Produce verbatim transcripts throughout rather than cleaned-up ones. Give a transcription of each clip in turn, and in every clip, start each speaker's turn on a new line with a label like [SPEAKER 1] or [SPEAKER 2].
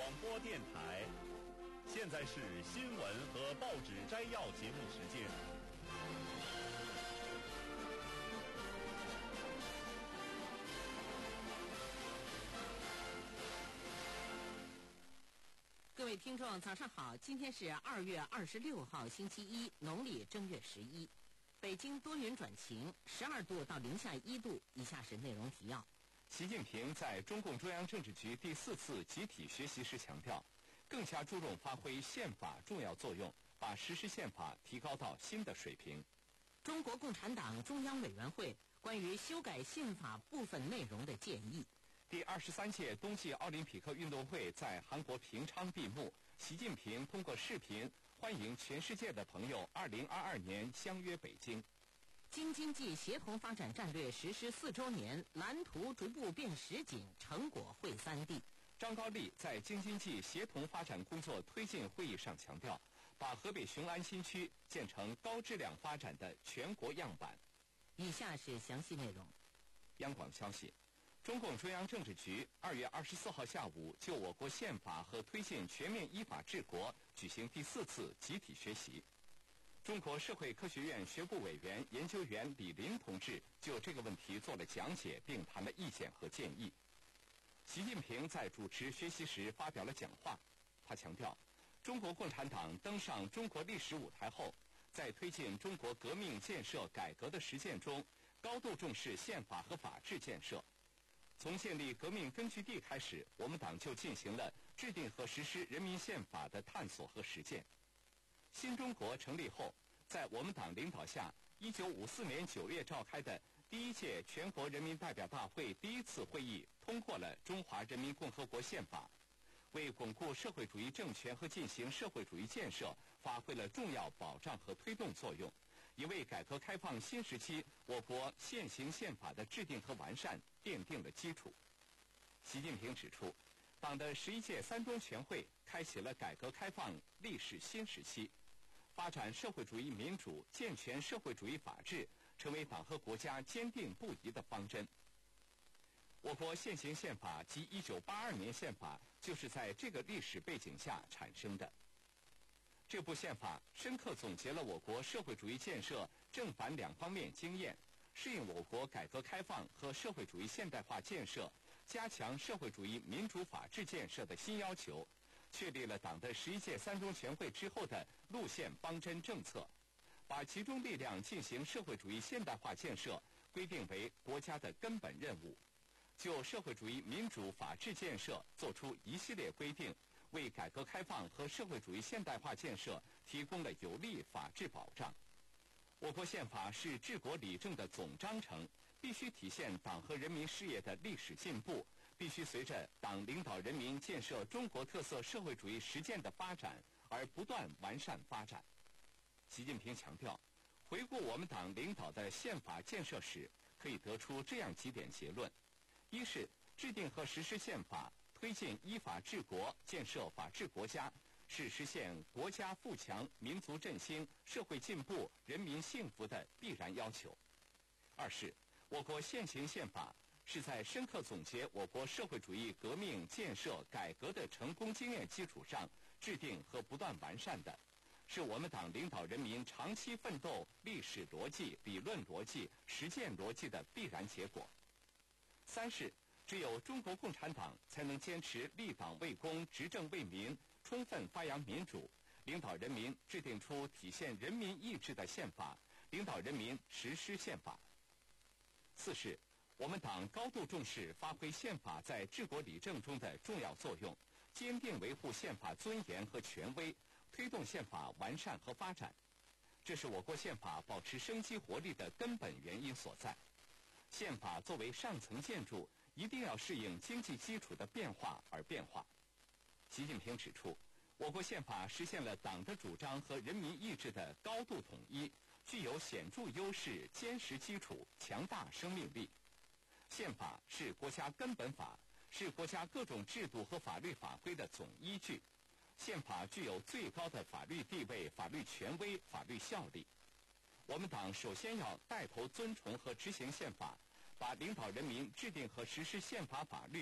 [SPEAKER 1] 广播电台。现在是新闻和报纸摘要节目时间。
[SPEAKER 2] 各位听众，早上好！今天是二月二十六号，星期一，农历正月十一。北京多云转晴，十二度到零下一度。以下是内容提要。
[SPEAKER 3] 习近平在中共中央政治局第四次集体学习时强调，更加注重发挥宪法重要作用，把实施宪法提高到新的水平。
[SPEAKER 2] 中国共产党中央委员会关于修改宪法部分内容的建议。
[SPEAKER 3] 第二十三届冬季奥林匹克运动会在韩国平昌闭幕，习近平通过视频欢迎全世界的朋友二零二二年相约北京。
[SPEAKER 2] 京津冀协同发展战略实施四周年，蓝图逐步变实景，成果会三地。
[SPEAKER 3] 张高丽在京津冀协同发展工作推进会议上强调，把河北雄安新区建成高质量发展的全国样板。
[SPEAKER 2] 以下是详细内容。
[SPEAKER 3] 央广消息，中共中央政治局二月二十四号下午就我国宪法和推进全面依法治国举行第四次集体学习。中国社会科学院学部委员研究员李林同志就这个问题做了讲解，并谈了意见和建议。习近平在主持学习时发表了讲话，他强调，中国共产党登上中国历史舞台后，在推进中国革命建设改革的实践中，高度重视宪法和法治建设。从建立革命根据地开始，我们党就进行了制定和实施人民宪法的探索和实践。新中国成立后，在我们党领导下，一九五四年九月召开的第一届全国人民代表大会第一次会议通过了《中华人民共和国宪法》，为巩固社会主义政权和进行社会主义建设发挥了重要保障和推动作用，也为改革开放新时期我国现行宪法的制定和完善奠定了基础。习近平指出，党的十一届三中全会开启了改革开放历史新时期，发展社会主义民主、健全社会主义法治成为党和国家坚定不移的方针。我国现行宪法及一九八二年宪法就是在这个历史背景下产生的。这部宪法深刻总结了我国社会主义建设正反两方面经验，适应我国改革开放和社会主义现代化建设、加强社会主义民主法治建设的新要求，确立了党的十一届三中全会之后的路线方针政策，把集中力量进行社会主义现代化建设规定为国家的根本任务，就社会主义民主法治建设作出一系列规定，为改革开放和社会主义现代化建设提供了有力法治保障。我国宪法是治国理政的总章程，必须体现党和人民事业的历史进步，必须随着党领导人民建设中国特色社会主义实践的发展而不断完善发展。习近平强调，回顾我们党领导的宪法建设史，可以得出这样几点结论：一是制定和实施宪法，推进依法治国，建设法治国家，是实现国家富强、民族振兴、社会进步、人民幸福的必然要求。二是我国现行宪法是在深刻总结我国社会主义革命建设改革的成功经验基础上制定和不断完善的，是我们党领导人民长期奋斗历史逻辑、理论逻辑、实践逻辑的必然结果。三是只有中国共产党才能坚持立党为公、执政为民，充分发扬民主，领导人民制定出体现人民意志的宪法，领导人民实施宪法。四是我们党高度重视发挥宪法在治国理政中的重要作用，坚定维护宪法尊严和权威，推动宪法完善和发展。这是我国宪法保持生机活力的根本原因所在。宪法作为上层建筑，一定要适应经济基础的变化而变化。习近平指出，我国宪法实现了党的主张和人民意志的高度统一，具有显著优势、坚实基础、强大生命力。宪法是国家根本法，是国家各种制度和法律法规的总依据。宪法具有最高的法律地位、法律权威、法律效力。我们党首先要带头尊崇和执行宪法，把领导人民制定和实施宪法法律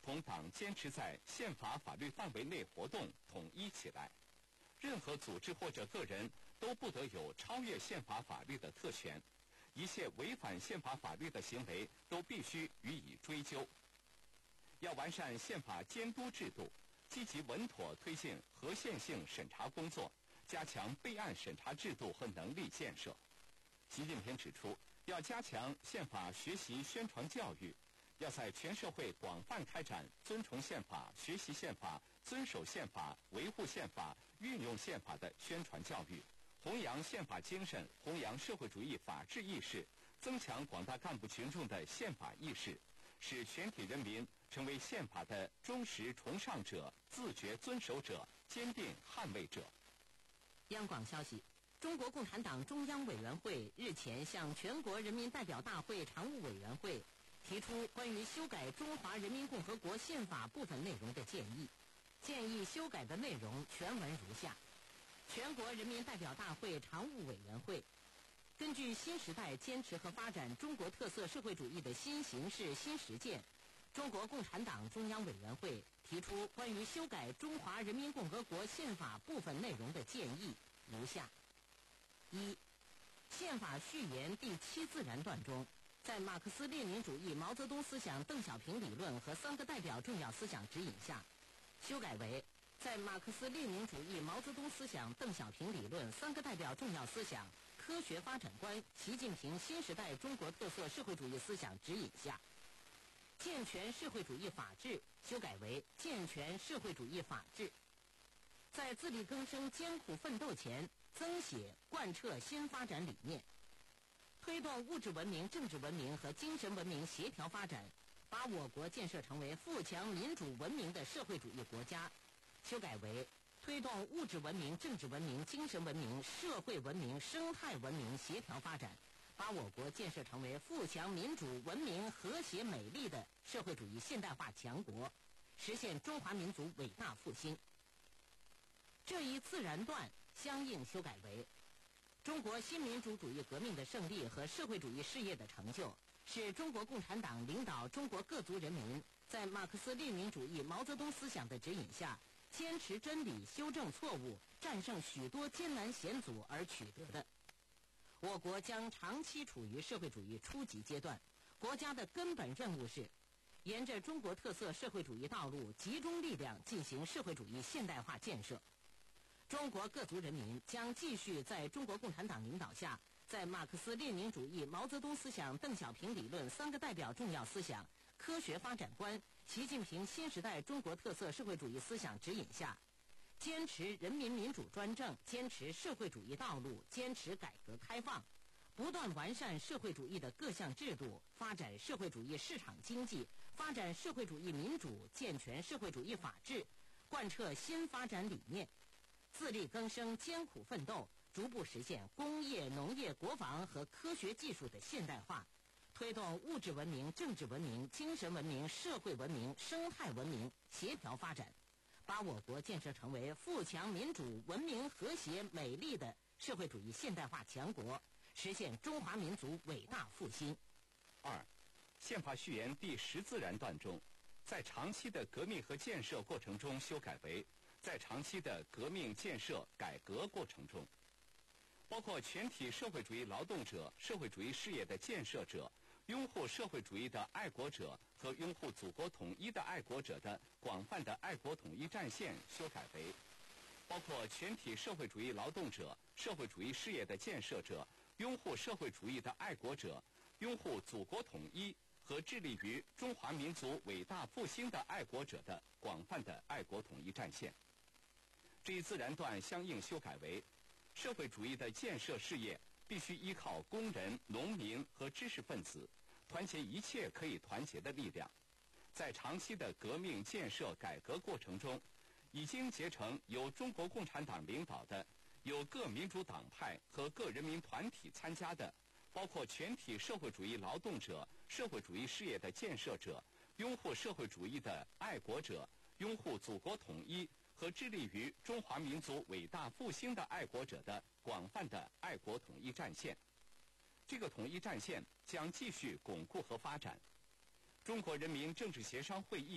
[SPEAKER 3] 同党坚持在宪法法律范围内活动统一起来。任何组织或者个人都不得有超越宪法法律的特权，一切违反宪法法律的行为都必须予以追究。要完善宪法监督制度，积极稳妥推进合宪性审查工作，加强备案审查制度和能力建设。习近平指出，要加强宪法学习宣传教育，要在全社会广泛开展尊崇宪法、学习宪法、遵守宪法、维护宪法、运用宪法的宣传教育，弘扬宪法精神，弘扬社会主义法治意识，增强广大干部群众的宪法意识，使全体人民成为宪法的忠实崇尚者、自觉遵守者、坚定捍卫者。
[SPEAKER 2] 央广消息，中国共产党中央委员会日前向全国人民代表大会常务委员会提出关于修改中华人民共和国宪法部分内容的建议。建议修改的内容全文如下：全国人民代表大会常务委员会根据新时代坚持和发展中国特色社会主义的新形势新实践，中国共产党中央委员会提出关于修改中华人民共和国宪法部分内容的建议如下：一、宪法序言第七自然段中，在马克思列宁主义毛泽东思想邓小平理论和三个代表重要思想指引下，修改为在马克思列宁主义毛泽东思想邓小平理论三个代表重要思想科学发展观习近平新时代中国特色社会主义思想指引下，健全社会主义法治修改为健全社会主义法治。在自力更生艰苦奋斗前，增写贯彻新发展理念，推动物质文明、政治文明和精神文明协调发展，把我国建设成为富强民主文明的社会主义国家，修改为推动物质文明、政治文明、精神文明、社会文明、生态文明协调发展，把我国建设成为富强民主文明、和谐美丽的社会主义现代化强国，实现中华民族伟大复兴。这一自然段相应修改为中国新民主主义革命的胜利和社会主义事业的成就，是中国共产党领导中国各族人民在马克思列宁主义毛泽东思想的指引下，坚持真理、修正错误、战胜许多艰难险阻而取得的。我国将长期处于社会主义初级阶段，国家的根本任务是沿着中国特色社会主义道路，集中力量进行社会主义现代化建设。中国各族人民将继续在中国共产党领导下，在马克思列宁主义毛泽东思想邓小平理论三个代表重要思想科学发展观习近平新时代中国特色社会主义思想指引下，坚持人民民主专政，坚持社会主义道路，坚持改革开放，不断完善社会主义的各项制度，发展社会主义市场经济，发展社会主义民主，健全社会主义法治，贯彻新发展理念，自力更生艰苦奋斗，逐步实现工业、农业、国防和科学技术的现代化，推动物质文明、政治文明、精神文明、社会文明、生态文明协调发展，把我国建设成为富强民主文明、和谐美丽的社会主义现代化强国，实现中华民族伟大复兴。
[SPEAKER 3] 二、宪法序言第十自然段中，在长期的革命和建设过程中修改为在长期的革命建设改革过程中，包括全体社会主义劳动者、社会主义事业的建设者、拥护社会主义的爱国者和拥护祖国统一的爱国者的广泛的爱国统一战线修改为包括全体社会主义劳动者、社会主义事业的建设者、拥护社会主义的爱国者、拥护祖国统一和致力于中华民族伟大复兴的爱国者的广泛的爱国统一战线。这一自然段相应修改为社会主义的建设事业必须依靠工人、农民和知识分子，团结一切可以团结的力量，在长期的革命建设改革过程中，已经结成由中国共产党领导的、由各民主党派和各人民团体参加的，包括全体社会主义劳动者、社会主义事业的建设者、拥护社会主义的爱国者、拥护祖国统一和致力于中华民族伟大复兴的爱国者的广泛的爱国统一战线。这个统一战线将继续巩固和发展。中国人民政治协商会议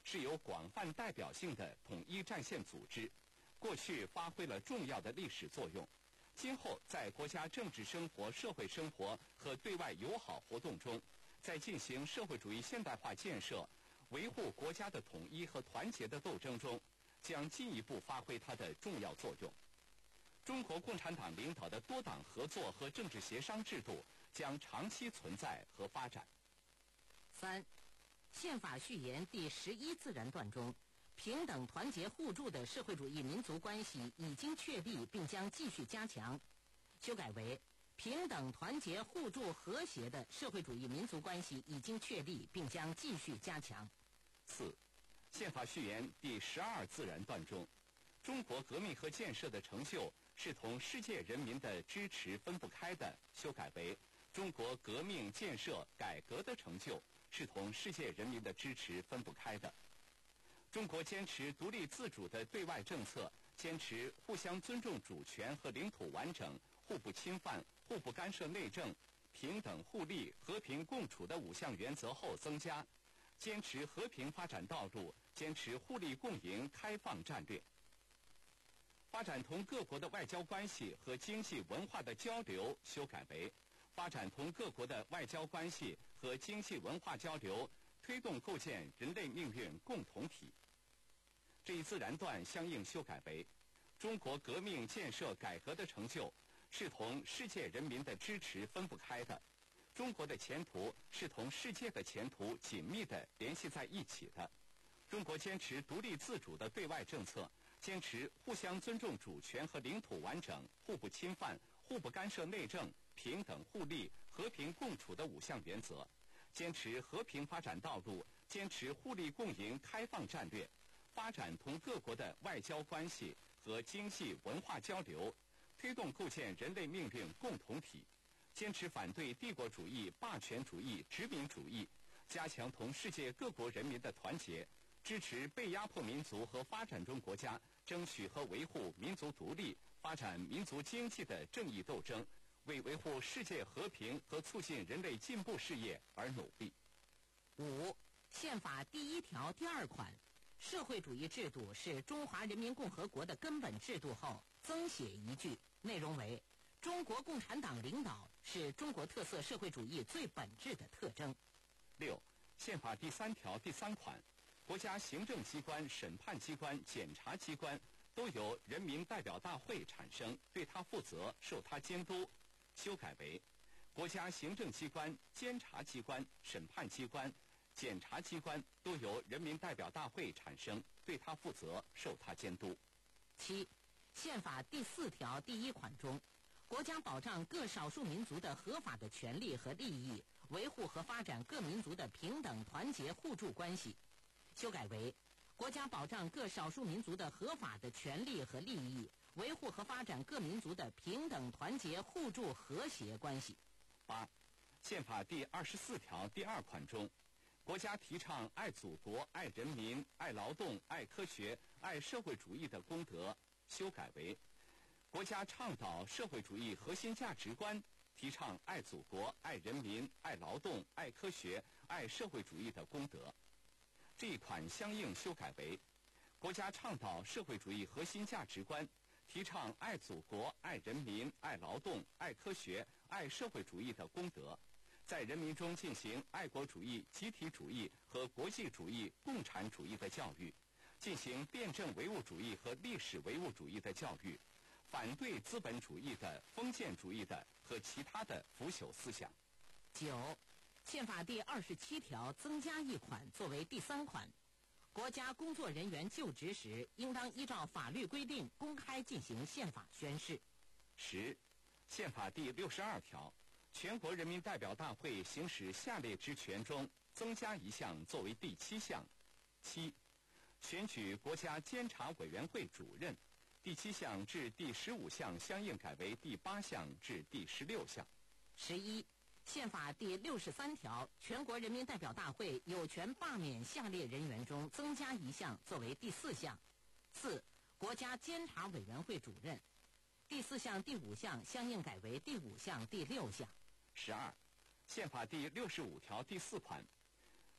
[SPEAKER 3] 是有广泛代表性的统一战线组织，过去发挥了重要的历史作用，今后在国家政治生活、社会生活和对外友好活动中，在进行社会主义现代化建设、维护国家的统一和团结的斗争中，将进一步发挥它的重要作用。中国共产党领导的多党合作和政治协商制度将长期存在和发展。
[SPEAKER 2] 三，宪法序言第十一自然段中，平等、团结、互助的社会主义民族关系已经确立并将继续加强，修改为平等、团结、互助、和谐的社会主义民族关系已经确立并将继续加强。
[SPEAKER 3] 四，宪法序言第十二自然段中，中国革命和建设的成就是同世界人民的支持分不开的，修改为中国革命、建设、改革的成就是同世界人民的支持分不开的。中国坚持独立自主的对外政策，坚持互相尊重主权和领土完整、互不侵犯、互不干涉内政、平等互利、和平共处的五项原则后增加，坚持和平发展道路，坚持互利共赢开放战略。发展同各国的外交关系和经济文化的交流，修改为发展同各国的外交关系和经济文化交流，推动构建人类命运共同体。这一自然段相应修改为中国革命、建设、改革的成就是同世界人民的支持分不开的，中国的前途是同世界的前途紧密地联系在一起的。中国坚持独立自主的对外政策，坚持互相尊重主权和领土完整、互不侵犯、互不干涉内政、平等互利、和平共处的五项原则，坚持和平发展道路，坚持互利共赢开放战略，发展同各国的外交关系和经济文化交流，推动构建人类命运共同体，坚持反对帝国主义、霸权主义、殖民主义，加强同世界各国人民的团结，支持被压迫民族和发展中国家争取和维护民族独立、发展民族经济的正义斗争，为维护世界和平和促进人类进步事业而努力。
[SPEAKER 2] 五，宪法第一条第二款，社会主义制度是中华人民共和国的根本制度后增写一句，内容为中国共产党领导是中国特色社会主义最本质的特征。
[SPEAKER 3] 六，宪法第三条第三款，国家行政机关、审判机关、检察机关都由人民代表大会产生，对它负责，受它监督，修改为国家行政机关、监察机关、审判机关、检察机关都由人民代表大会产生，对它负责，受它监督。
[SPEAKER 2] 七，宪法第四条第一款中，国家保障各少数民族的合法的权利和利益，维护和发展各民族的平等、团结、互助关系，修改为国家保障各少数民族的合法的权利和利益，维护和发展各民族的平等、团结、互助、和谐关系。
[SPEAKER 3] 八，宪法第二十四条第二款中，国家提倡爱祖国、爱人民、爱劳动、爱科学、爱社会主义的功德，修改为国家倡导社会主义核心价值观，提倡爱祖国、爱人民、爱劳动、爱科学、爱社会主义的功德。这一款相应修改为国家倡导社会主义核心价值观，提倡爱祖国、爱人民、爱劳动、爱科学、爱社会主义的功德，在人民中进行爱国主义、集体主义和国际主义、共产主义的教育，进行辩证唯物主义和历史唯物主义的教育，反对资本主义的、封建主义的和其他的腐朽思想。
[SPEAKER 2] 九，宪法第二十七条增加一款作为第三款，国家工作人员就职时应当依照法律规定公开进行宪法宣誓。
[SPEAKER 3] 十，宪法第六十二条，全国人民代表大会行使下列职权中增加一项作为第七项。七，选举国家监察委员会主任，第七项至第十五项相应改为第八项至第十六项。
[SPEAKER 2] 十一，宪法第六十三条，全国人民代表大会有权罢免下列人员中增加一项作为第四项。四，国家监察委员会主任，第四项、第五项相应改为第五项、第六项。
[SPEAKER 3] 十二，宪法第六十五条第四款，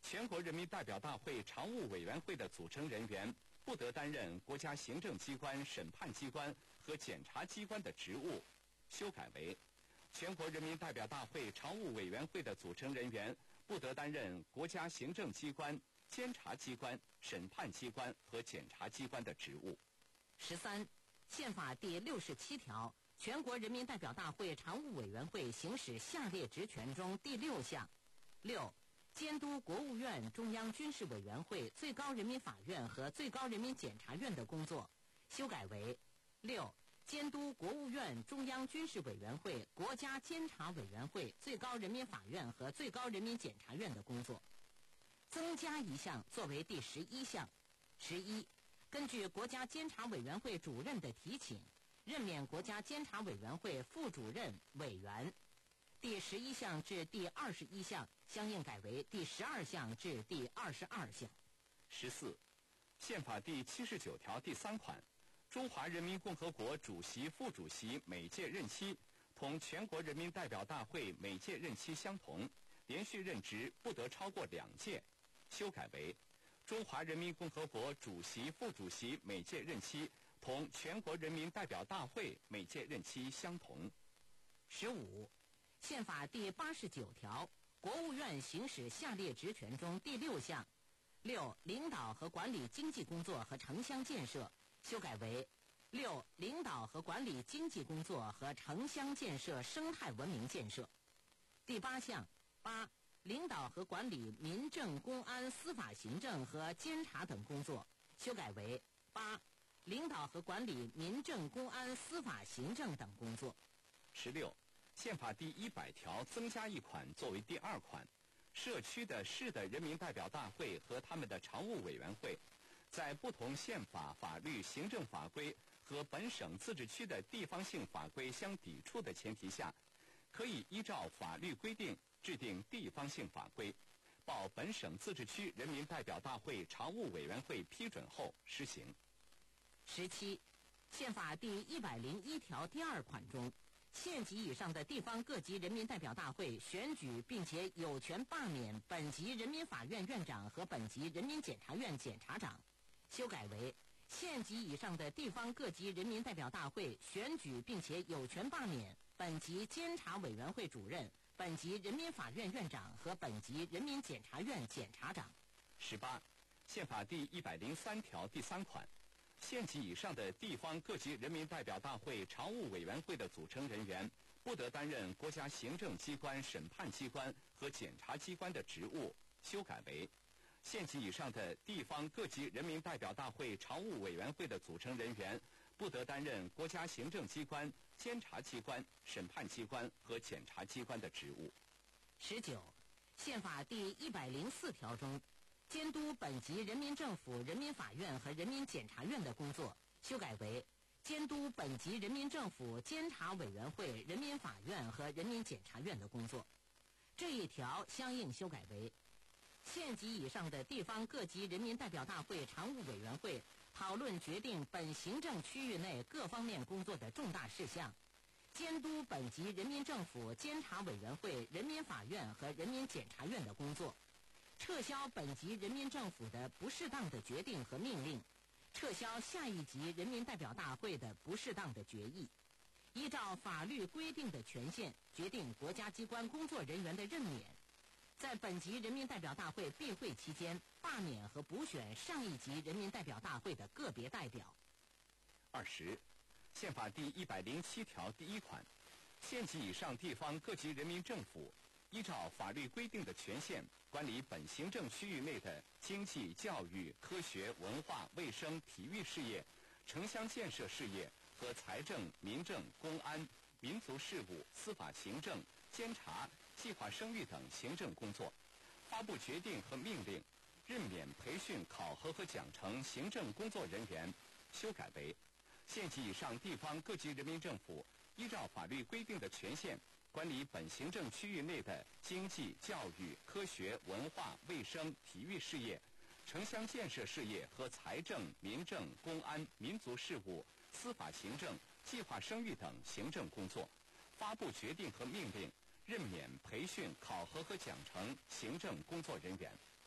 [SPEAKER 3] 全国人民代表大会常务委员会的组成人员不得担任国家行政机关、审判机关和检察机关的职务，修改为全国人民代表大会常务委员会的组成人员不得担任国家行政机关、监察机关、审判机关和检察机关的职务。
[SPEAKER 2] 十三，宪法第六十七条，全国人民代表大会常务委员会行使下列职权中第六项：六、监督国务院、中央军事委员会、最高人民法院和最高人民检察院的工作，修改为六、监督国务院、中央军事委员会、国家监察委员会、最高人民法院和最高人民检察院的工作。增加一项作为第十一项。十一、根据国家监察委员会主任的提请，任免国家监察委员会副主任、委员。第十一项至第二十一项相应改为第十二项至第二十二项。
[SPEAKER 3] 十四，宪法第七十九条第三款，中华人民共和国主席、副主席每届任期同全国人民代表大会每届任期相同，连续任职不得超过两届，修改为中华人民共和国主席、副主席每届任期同全国人民代表大会每届任期相同。
[SPEAKER 2] 十五，宪法第八十九条，国务院行使下列职权中第六项：六、领导和管理经济工作和城乡建设，修改为六、领导和管理经济工作和城乡建设生态文明建设。第八项：八、领导和管理民政、公安、司法行政和监察等工作，修改为八、领导和管理民政、公安、司法行政等工作。
[SPEAKER 3] 十六，宪法第一百条增加一款作为第二款，社区的市的人民代表大会和他们的常务委员会，在不同宪法、法律、行政法规和本省自治区的地方性法规相抵触的前提下，可以依照法律规定制定地方性法规，报本省自治区人民代表大会常务委员会批准后施行。
[SPEAKER 2] 十七，宪法第一百零一条第二款中，县级以上的地方各级人民代表大会选举并且有权罢免本级人民法院院长和本级人民检察院检察长，修改为县级以上的地方各级人民代表大会选举并且有权罢免本级监察委员会主任、本级人民法院院长和本级人民检察院检察长。
[SPEAKER 3] 十八，宪法第一百零三条第三款，县级以上的地方各级人民代表大会常务委员会的组成人员不得担任国家行政机关、审判机关和检察机关的职务，修改为县级以上的地方各级人民代表大会常务委员会的组成人员不得担任国家行政机关、监察机关、审判机关和检察机关的职务。
[SPEAKER 2] 十九，宪法第一百零四条中，监督本级人民政府、人民法院和人民检察院的工作，修改为监督本级人民政府、监察委员会、人民法院和人民检察院的工作。这一条相应修改为县级以上的地方各级人民代表大会常务委员会讨论决定本行政区域内各方面工作的重大事项，监督本级人民政府、监察委员会、人民法院和人民检察院的工作，撤销本级人民政府的不适当的决定和命令，撤销下一级人民代表大会的不适当的决议，依照法律规定的权限决定国家机关工作人员的任免，在本级人民代表大会闭会期间罢免和补选上一级人民代表大会的个别代表。
[SPEAKER 3] 二十，宪法第一百零七条第一款，县级以上地方各级人民政府依照法律规定的权限管理本行政区域内的经济、教育、科学、文化、卫生、体育事业、城乡建设事业和财政、民政、公安、民族事务、司法行政、监察、计划生育等行政工作，发布决定和命令，任免、培训、考核和奖惩行政工作人员，修改为县级以上地方各级人民政府依照法律规定的权限管理本行政区域内的经济、教育、科学、文化、卫生、体育事业、城乡建设事业和财政、民政、公安、民族事务、司法行政、计划生育等行政工作，发布决定和命令，任免、培训、考核和奖惩行政工作人员。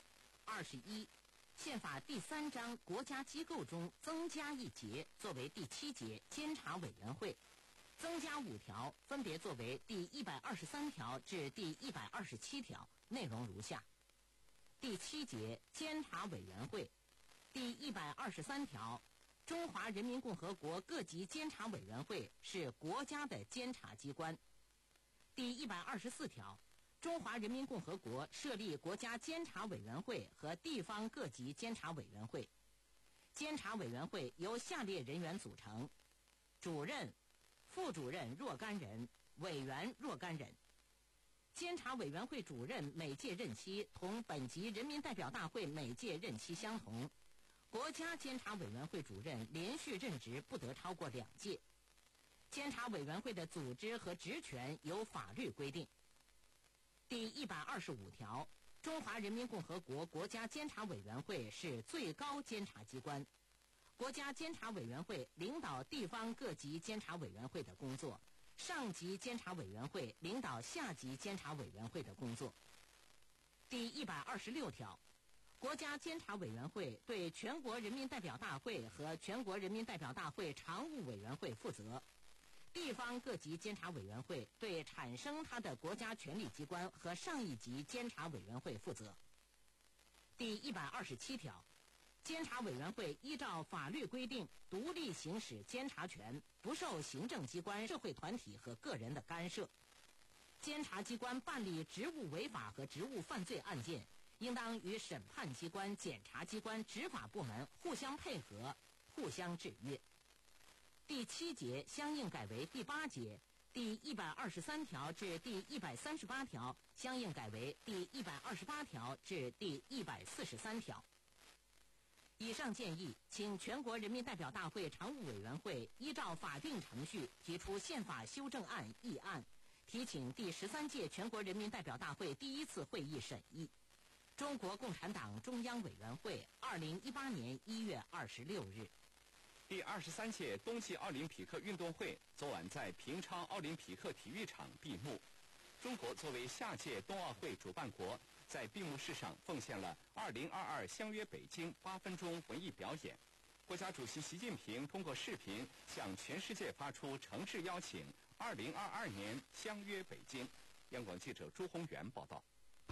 [SPEAKER 2] 二十一，宪法第三章国家机构中增加一节，作为第七节监察委员会，增加五条，分别作为第一百二十三条至第一百二十七条，内容如下：第七节监察委员会，第一百二十三条，中华人民共和国各级监察委员会是国家的监察机关。第一百二十四条，中华人民共和国设立国家监察委员会和地方各级监察委员会。监察委员会由下列人员组成：主任、副主任若干人，委员若干人。监察委员会主任每届任期同本级人民代表大会每届任期相同。国家监察委员会主任连续任职不得超过两届。监察委员会的组织和职权由法律规定。第一百二十五条，中华人民共和国国家监察委员会是最高监察机关。国家监察委员会领导地方各级监察委员会的工作，上级监察委员会领导下级监察委员会的工作。第一百二十六条，国家监察委员会对全国人民代表大会和全国人民代表大会常务委员会负责。地方各级监察委员会对产生它的国家权力机关和上一级监察委员会负责。第一百二十七条，监察委员会依照法律规定独立行使监察权，不受行政机关、社会团体和个人的干涉。监察机关办理职务违法和职务犯罪案件，应当与审判机关、检察机关、执法部门互相配合，互相制约。第七节相应改为第八节，第一百二十三条至第一百三十八条相应改为第一百二十八条至第一百四十三条。以上建议，请全国人民代表大会常务委员会依照法定程序提出宪法修正案议案，提请第十三届全国人民代表大会第一次会议审议。中国共产党中央委员会，二零一八年一月二十六日。
[SPEAKER 3] 第二十三届冬季奥林匹克运动会昨晚在平昌奥林匹克体育场闭幕。中国作为下届冬奥会主办国，在闭幕式上奉献了二零二二相约北京八分钟文艺表演。国家主席习近平通过视频向全世界发出诚挚邀请：二零二二年相约北京。央广记者朱宏元报道。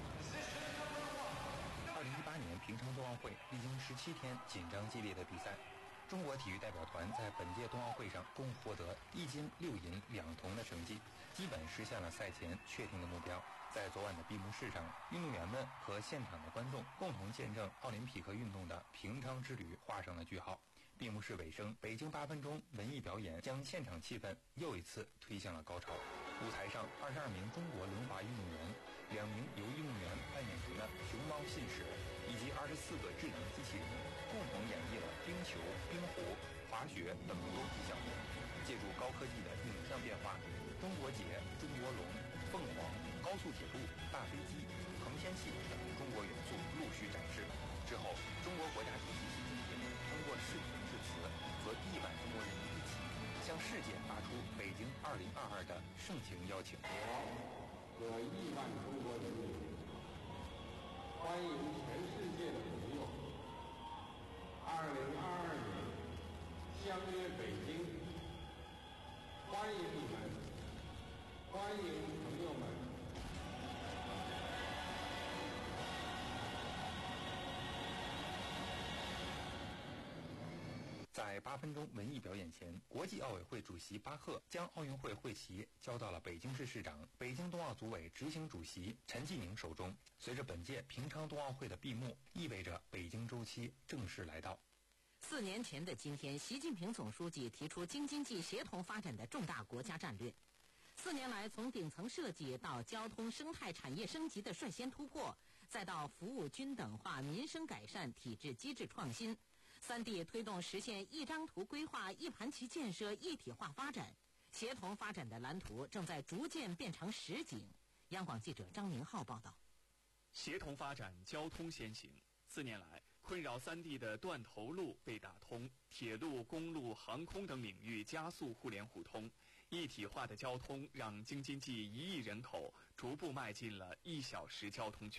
[SPEAKER 4] 二零一八年平昌冬奥会历经十七天紧张激烈的比赛，中国体育代表团在本届冬奥会上共获得一金六银两铜的成绩，基本实现了赛前确定的目标。在昨晚的闭幕式上，运动员们和现场的观众共同见证奥林匹克运动的平昌之旅画上了句号。闭幕式尾声，北京八分钟文艺表演将现场气氛又一次推向了高潮。舞台上，二十二名中国轮滑运动员，两名由运动员扮演成的熊猫信使，以及二十四个智能机器人，共同演绎了冰球、冰壶、滑雪等多体项目。借助高科技的影像变化，中国结、中国龙、凤凰、高速铁路、大飞机、横天系等中国元素陆续展示。之后，中国国家主席习近平通过视频致辞，和亿万中国人民一起向世界发出北京二零二二的盛情邀请。
[SPEAKER 5] 我和亿万中国人民欢迎全世界的朋友，二零二二年相约北京，欢迎你们，欢迎朋友们。
[SPEAKER 4] 在八分钟文艺表演前，国际奥委会主席巴赫将奥运会会旗交到了北京市市长、北京冬奥组委执行主席陈继宁手中。随着本届平昌冬奥会的闭幕，意味着北京周期正式来到。
[SPEAKER 2] 四年前的今天，习近平总书记提出京津冀协同发展的重大国家战略。四年来，从顶层设计到交通生态产业升级的率先突破，再到服务均等化、民生改善、体制机制创新，三地推动实现一张图规划、一盘棋建设一体化发展，协同发展的蓝图正在逐渐变成实景。央广记者张明浩报道。
[SPEAKER 6] 协同发展，交通先行。四年来，困扰三地的断头路被打通，铁路、公路、航空等领域加速互联互通，一体化的交通让京津冀一亿人口逐步迈进了一小时交通圈。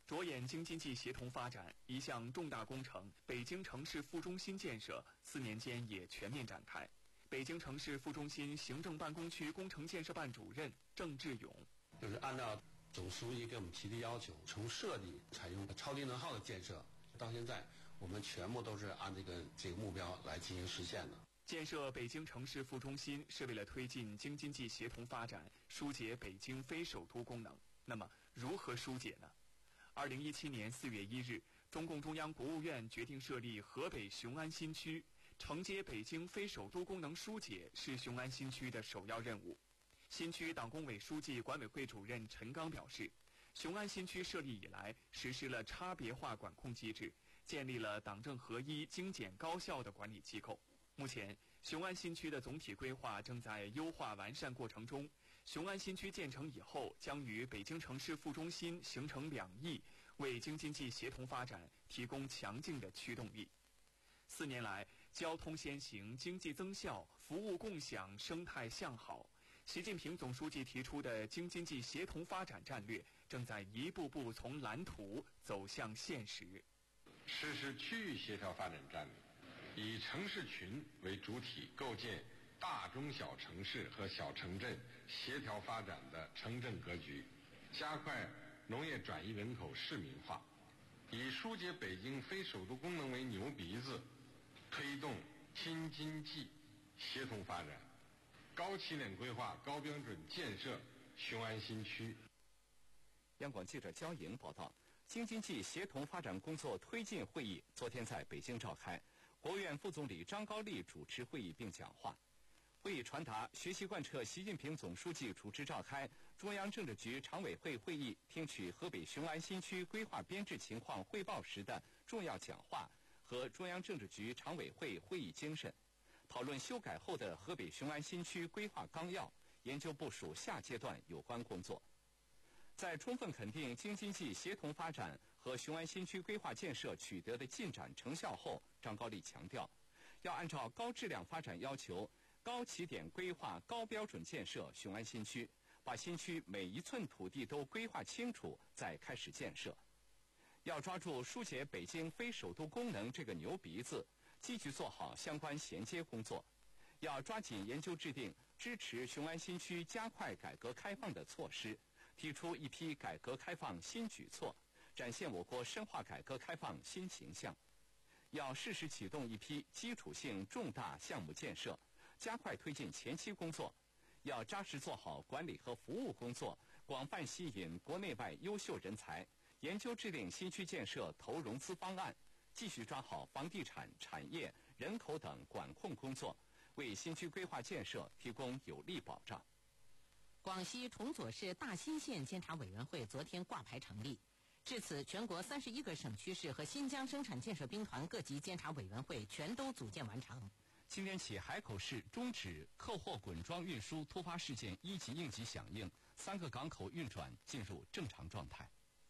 [SPEAKER 6] 着眼京津冀协同发展，一项重大工程——北京城市副中心建设，四年间也全面展开。北京城市副中心行政办公区工程建设办主任郑志勇，
[SPEAKER 7] 就是按照总书记给我们提的要求，从设计采用超低能耗的建设，到现在我们全部都是按这个这个目标来进行实现的。
[SPEAKER 6] 建设北京城市副中心是为了推进京津冀协同发展，疏解北京非首都功能。那么，如何疏解呢？二零一七年四月一日，中共中央国务院决定设立河北雄安新区，承接北京非首都功能疏解是雄安新区的首要任务。新区党工委书记、管委会主任陈刚表示，雄安新区设立以来，实施了差别化管控机制，建立了党政合一、精简高效的管理机构。目前，雄安新区的总体规划正在优化完善过程中。雄安新区建成以后，将与北京城市副中心形成两翼，为京津冀协同发展提供强劲的驱动力。四年来，交通先行、经济增效、服务共享、生态向好，习近平总书记提出的京津冀协同发展战略正在一步步从蓝图走向现实。
[SPEAKER 5] 实施区域协调发展战略，以城市群为主体，构建大中小城市和小城镇协调发展的城镇格局，加快农业转移人口市民化，以疏解北京非首都功能为牛鼻子，推动京津冀协同发展，高起点规划、高标准建设雄安新区。
[SPEAKER 3] 央广记者焦莹报道，京津冀协同发展工作推进会议昨天在北京召开，国务院副总理张高丽主持会议并讲话。会议传达学习贯彻习近平总书记主持召开中央政治局常委会会议，听取河北雄安新区规划编制情况汇报时的重要讲话和中央政治局常委会会议精神，讨论修改后的河北雄安新区规划纲要，研究部署下阶段有关工作。在充分肯定京津冀协同发展和雄安新区规划建设取得的进展成效后，张高丽强调，要按照高质量发展要求，高起点规划、高标准建设雄安新区，把新区每一寸土地都规划清楚，再开始建设。要抓住疏解北京非首都功能这个牛鼻子，积极做好相关衔接工作。要抓紧研究制定支持雄安新区加快改革开放的措施，提出一批改革开放新举措，展现我国深化改革开放新形象。要适时启动一批基础性重大项目建设，加快推进前期工作。要扎实做好管理和服务工作，广泛吸引国内外优秀人才，研究制定新区建设投融资方案，继续抓好房地产、产业、人口等管控工作，为新区规划建设提供有力保障。
[SPEAKER 2] 广西崇左市大新县监察委员会昨天挂牌成立，至此全国三十一个省区市和新疆生产建设兵团各级监察委员会全都组建完成。
[SPEAKER 3] 今天起，海口市终止客货滚装运输突发事件一级应急响应，三个港口运转进入正常状态。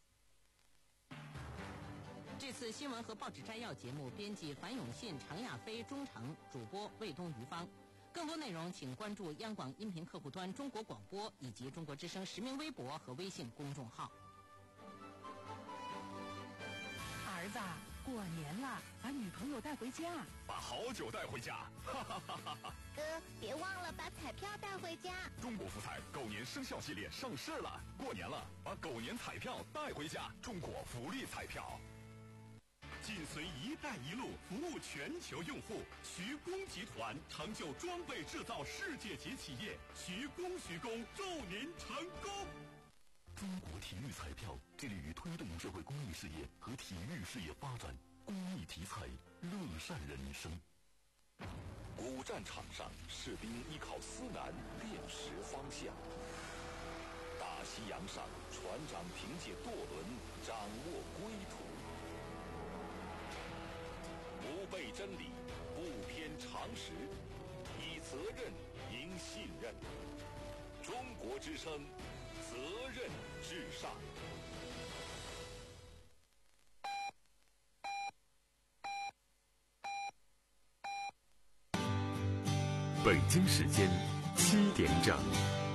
[SPEAKER 2] 这次新闻和报纸摘要节目，编辑樊永信、常亚飞、钟诚，主播魏东、于芳。更多内容请关注央广音频客户端中国广播以及中国之声实名微博和微信公众号。
[SPEAKER 8] 儿子，过年了，把女朋友带回家，
[SPEAKER 1] 把好酒带回家，哈哈哈哈哈！
[SPEAKER 9] 哥，别忘了把彩票带回家。
[SPEAKER 1] 中国福彩狗年生肖系列上市了，过年了，把狗年彩票带回家。中国福利彩票。紧随“一带一路”服务全球用户，徐工集团成就装备制造世界级企业，徐工徐工祝您成功。
[SPEAKER 10] 中国体育彩票致力于推动社会公益事业和体育事业发展，公益体彩，乐善人生。古战场上，士兵依靠思南辨识方向；大西洋上，船长凭借舵轮掌握归途。不背真理，不偏常识，以责任赢信任。中国之声，责任至上。
[SPEAKER 11] 北京时间七点整。